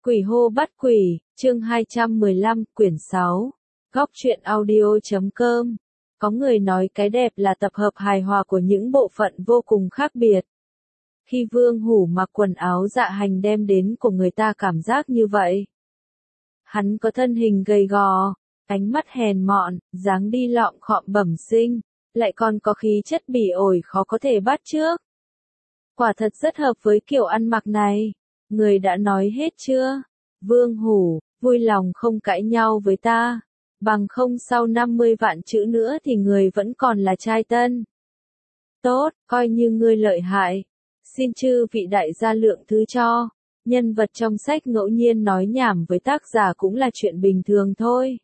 Quỷ hô bắt quỷ, chương 215, quyển 6. Góc truyện audio.com. Có người nói cái đẹp là tập hợp hài hòa của những bộ phận vô cùng khác biệt. Khi Vương Hủ mặc quần áo dạ hành đem đến của người ta cảm giác như vậy. Hắn có thân hình gầy gò, ánh mắt hèn mọn, dáng đi lọm khọm bẩm sinh, lại còn có khí chất bỉ ổi khó có thể bắt chước. Quả thật rất hợp với kiểu ăn mặc này. Người đã nói hết chưa? Vương Hủ, vui lòng không cãi nhau với ta. Bằng không sau 50 vạn chữ nữa thì người vẫn còn là trai tân. Tốt, coi như ngươi lợi hại. Xin chư vị đại gia lượng thứ cho. Nhân vật trong sách ngẫu nhiên nói nhảm với tác giả cũng là chuyện bình thường thôi.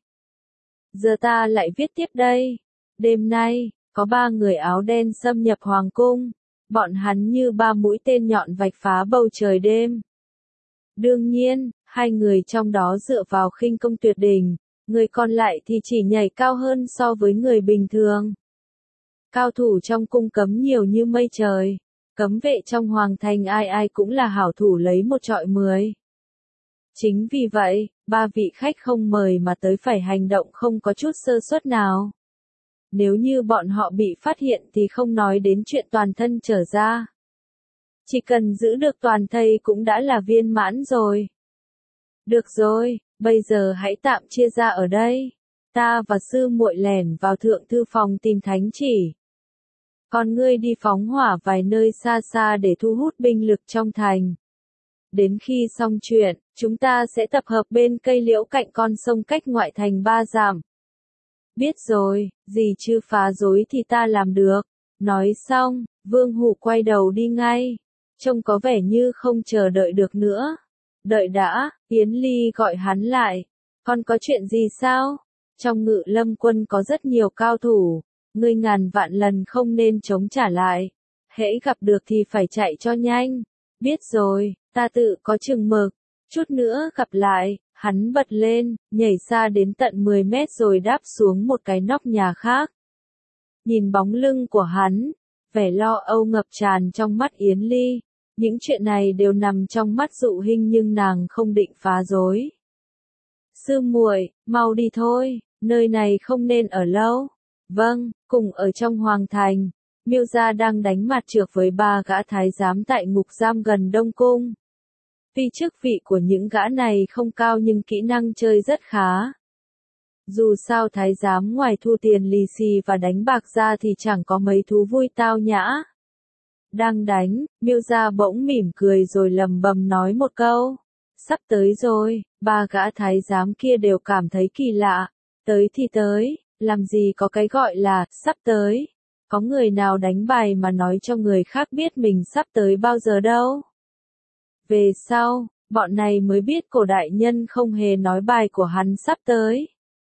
Giờ ta lại viết tiếp đây. Đêm nay, có 3 người áo đen xâm nhập hoàng cung. Bọn hắn như 3 mũi tên nhọn vạch phá bầu trời đêm. Đương nhiên, 2 người trong đó dựa vào khinh công tuyệt đỉnh, người còn lại thì chỉ nhảy cao hơn so với người bình thường. Cao thủ trong cung cấm nhiều như mây trời, cấm vệ trong hoàng thành ai ai cũng là hảo thủ lấy 1 trọi 10. Chính vì vậy, 3 vị khách không mời mà tới phải hành động không có chút sơ suất nào. Nếu như bọn họ bị phát hiện thì không nói đến chuyện toàn thân trở ra. Chỉ cần giữ được toàn thây cũng đã là viên mãn rồi. Được rồi, bây giờ hãy tạm chia ra ở đây. Ta và sư muội lẻn vào thượng thư phòng tìm thánh chỉ. Còn ngươi đi phóng hỏa vài nơi xa xa để thu hút binh lực trong thành. Đến khi xong chuyện, chúng ta sẽ tập hợp bên cây liễu cạnh con sông cách ngoại thành 3 dặm. Biết rồi, gì chứ phá rối thì ta làm được. Nói xong, Vương Hủ quay đầu đi ngay. Trông có vẻ như không chờ đợi được nữa. Đợi đã, Yến Ly gọi hắn lại. Còn có chuyện gì sao? Trong Ngự Lâm quân có rất nhiều cao thủ. Ngươi ngàn vạn lần không nên chống trả lại. Hễ gặp được thì phải chạy cho nhanh. Biết rồi, ta tự có chừng mực. Chút nữa gặp lại. Hắn bật lên, nhảy xa đến tận 10 mét rồi đáp xuống một cái nóc nhà khác. Nhìn bóng lưng của hắn, vẻ lo âu ngập tràn trong mắt Yến Ly. Những chuyện này đều nằm trong mắt Dụ Hinh nhưng nàng không định phá rối. Sư muội, mau đi thôi, nơi này không nên ở lâu. Vâng, cùng ở trong hoàng thành, Miêu gia đang đánh mặt trược với 3 gã thái giám tại ngục giam gần Đông Cung. Tuy chức vị của những gã này không cao nhưng kỹ năng chơi rất khá. Dù sao thái giám ngoài thu tiền lì xì và đánh bạc ra thì chẳng có mấy thú vui tao nhã. Đang đánh, Miêu gia bỗng mỉm cười rồi lầm bầm nói một câu. Sắp tới rồi, 3 gã thái giám kia đều cảm thấy kỳ lạ. Tới thì tới, làm gì có cái gọi là sắp tới. Có người nào đánh bài mà nói cho người khác biết mình sắp tới bao giờ đâu. Về sau, bọn này mới biết cổ đại nhân không hề nói bài của hắn sắp tới.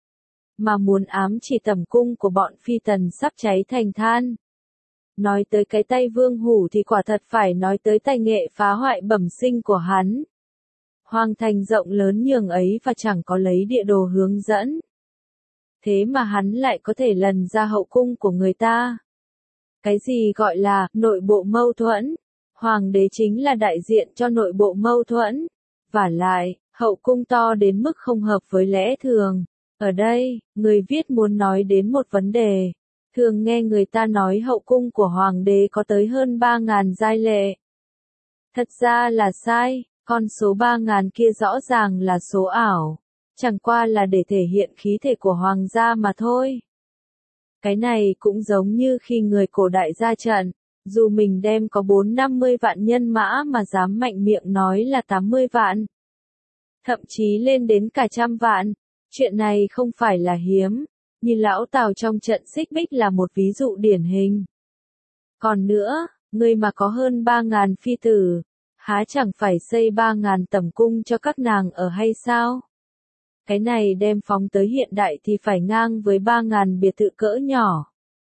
Mà muốn ám chỉ tẩm cung của bọn phi tần sắp cháy thành than. Nói tới cái tay Vương Hủ thì quả thật phải nói tới tài nghệ phá hoại bẩm sinh của hắn. Hoàng thành rộng lớn nhường ấy và chẳng có lấy địa đồ hướng dẫn. Thế mà hắn lại có thể lần ra hậu cung của người ta. Cái gì gọi là nội bộ mâu thuẫn? Hoàng đế chính là đại diện cho nội bộ mâu thuẫn. Vả lại, hậu cung to đến mức không hợp với lẽ thường. Ở đây, người viết muốn nói đến một vấn đề. Thường nghe người ta nói hậu cung của hoàng đế có tới hơn 3.000 giai lệ. Thật ra là sai, con số 3.000 kia rõ ràng là số ảo. Chẳng qua là để thể hiện khí thể của hoàng gia mà thôi. Cái này cũng giống như khi người cổ đại ra trận. Dù mình đem có 4-50 vạn nhân mã mà dám mạnh miệng nói là 80 vạn. Thậm chí lên đến cả 100 vạn. Chuyện này không phải là hiếm. Như lão Tào trong trận Xích Bích là một ví dụ điển hình. Còn nữa, người mà có hơn 3.000 phi tử, há chẳng phải xây 3.000 tẩm cung cho các nàng ở hay sao? Cái này đem phóng tới hiện đại thì phải ngang với 3.000 biệt thự cỡ nhỏ.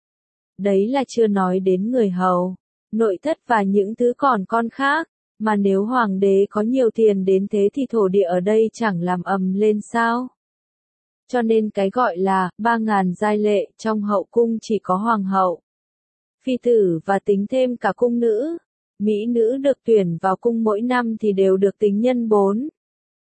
Đấy là chưa nói đến người hầu, nội thất và những thứ còn con khác, mà nếu hoàng đế có nhiều tiền đến thế thì thổ địa ở đây chẳng làm ầm lên sao? Cho nên cái gọi là 3.000 giai lệ trong hậu cung chỉ có hoàng hậu, phi tử và tính thêm cả cung nữ. Mỹ nữ được tuyển vào cung mỗi năm thì đều được tính nhân 4.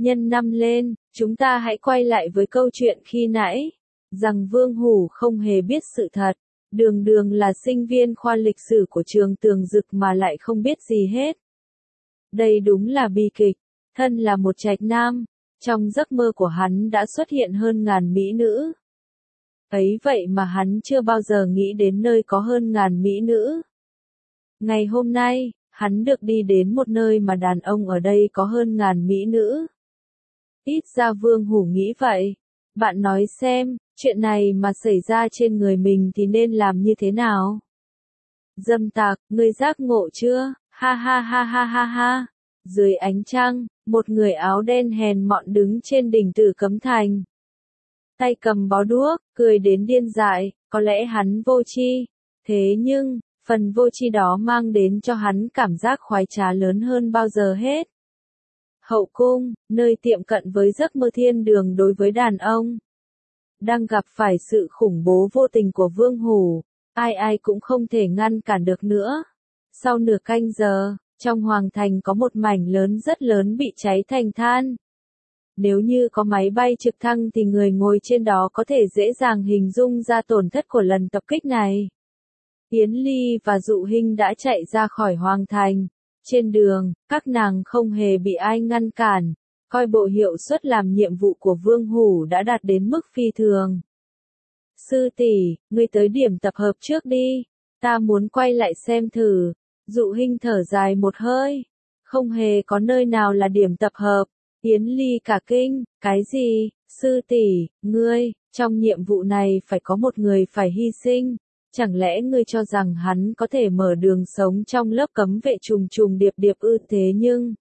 Nhân năm lên, chúng ta hãy quay lại với câu chuyện khi nãy, rằng Vương Hủ không hề biết sự thật, đường đường là sinh viên khoa lịch sử của trường Tường Dực mà lại không biết gì hết. Đây đúng là bi kịch, thân là một trạch nam, trong giấc mơ của hắn đã xuất hiện hơn ngàn mỹ nữ. Ấy vậy mà hắn chưa bao giờ nghĩ đến nơi có hơn ngàn mỹ nữ. Ngày hôm nay, hắn được đi đến một nơi mà đàn ông ở đây có hơn ngàn mỹ nữ. Ít ra Vương Hủ nghĩ vậy. Bạn nói xem, chuyện này mà xảy ra trên người mình thì nên làm như thế nào? Dâm tặc, ngươi giác ngộ chưa? Ha ha ha ha ha ha. Dưới ánh trăng, một người áo đen hèn mọn đứng trên đỉnh Tử Cấm Thành. Tay cầm bó đuốc, cười đến điên dại, có lẽ hắn vô tri. Thế nhưng, phần vô tri đó mang đến cho hắn cảm giác khoái trá lớn hơn bao giờ hết. Hậu cung, nơi tiệm cận với giấc mơ thiên đường đối với đàn ông. Đang gặp phải sự khủng bố vô tình của Vương Hủ, ai ai cũng không thể ngăn cản được nữa. Sau nửa canh giờ, trong hoàng thành có một mảnh lớn rất lớn bị cháy thành than. Nếu như có máy bay trực thăng thì người ngồi trên đó có thể dễ dàng hình dung ra tổn thất của lần tập kích này. Yến Ly và Dụ Hinh đã chạy ra khỏi hoàng thành. Trên đường, các nàng không hề bị ai ngăn cản, coi bộ hiệu suất làm nhiệm vụ của Vương Hủ đã đạt đến mức phi thường. Sư tỷ, ngươi tới điểm tập hợp trước đi, ta muốn quay lại xem thử. Dụ Hinh thở dài một hơi, không hề có nơi nào là điểm tập hợp. Yến Ly cả kinh, cái gì, sư tỷ, ngươi, trong nhiệm vụ này phải có một người phải hy sinh. Chẳng lẽ ngươi cho rằng hắn có thể mở đường sống trong lớp cấm vệ trùng trùng điệp điệp ư? Thế nhưng,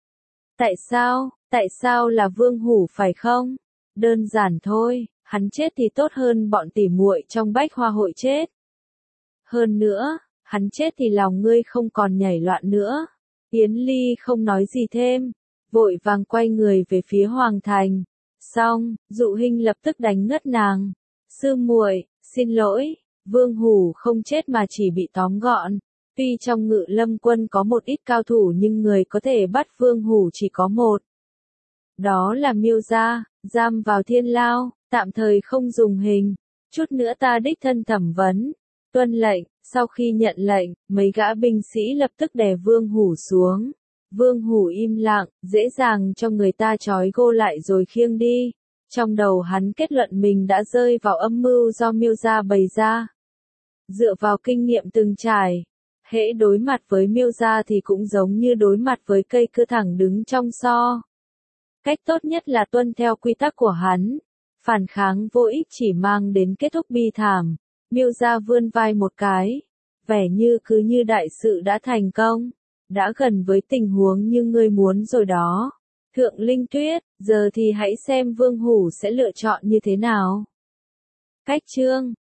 tại sao là Vương Hủ phải không? Đơn giản thôi, hắn chết thì tốt hơn bọn tỉ muội trong Bách Hoa hội chết. Hơn nữa, hắn chết thì lòng ngươi không còn nhảy loạn nữa. Yến Ly không nói gì thêm, vội vàng quay người về phía hoàng thành. Xong, Dụ Hinh lập tức đánh ngất nàng. Sư muội, xin lỗi. Vương Hủ không chết mà chỉ bị tóm gọn. Tuy trong Ngự Lâm quân có một ít cao thủ nhưng người có thể bắt Vương Hủ chỉ có một. Đó là Miêu Gia, giam vào thiên lao, tạm thời không dùng hình. Chút nữa ta đích thân thẩm vấn. Tuân lệnh, sau khi nhận lệnh, mấy gã binh sĩ lập tức đè Vương Hủ xuống. Vương Hủ im lặng, dễ dàng cho người ta trói gô lại rồi khiêng đi. Trong đầu hắn kết luận mình đã rơi vào âm mưu do Miêu Gia bày ra. Dựa vào kinh nghiệm từng trải, hễ đối mặt với Miêu Gia thì cũng giống như đối mặt với cây cưa thẳng đứng trong xo. Cách tốt nhất là tuân theo quy tắc của hắn. Phản kháng vô ích chỉ mang đến kết thúc bi thảm. Miêu Gia vươn vai một cái, vẻ như cứ như đại sự đã thành công, đã gần với tình huống như ngươi muốn rồi đó. Thượng Linh Tuyết, giờ thì hãy xem Vương Hủ sẽ lựa chọn như thế nào. Cách chương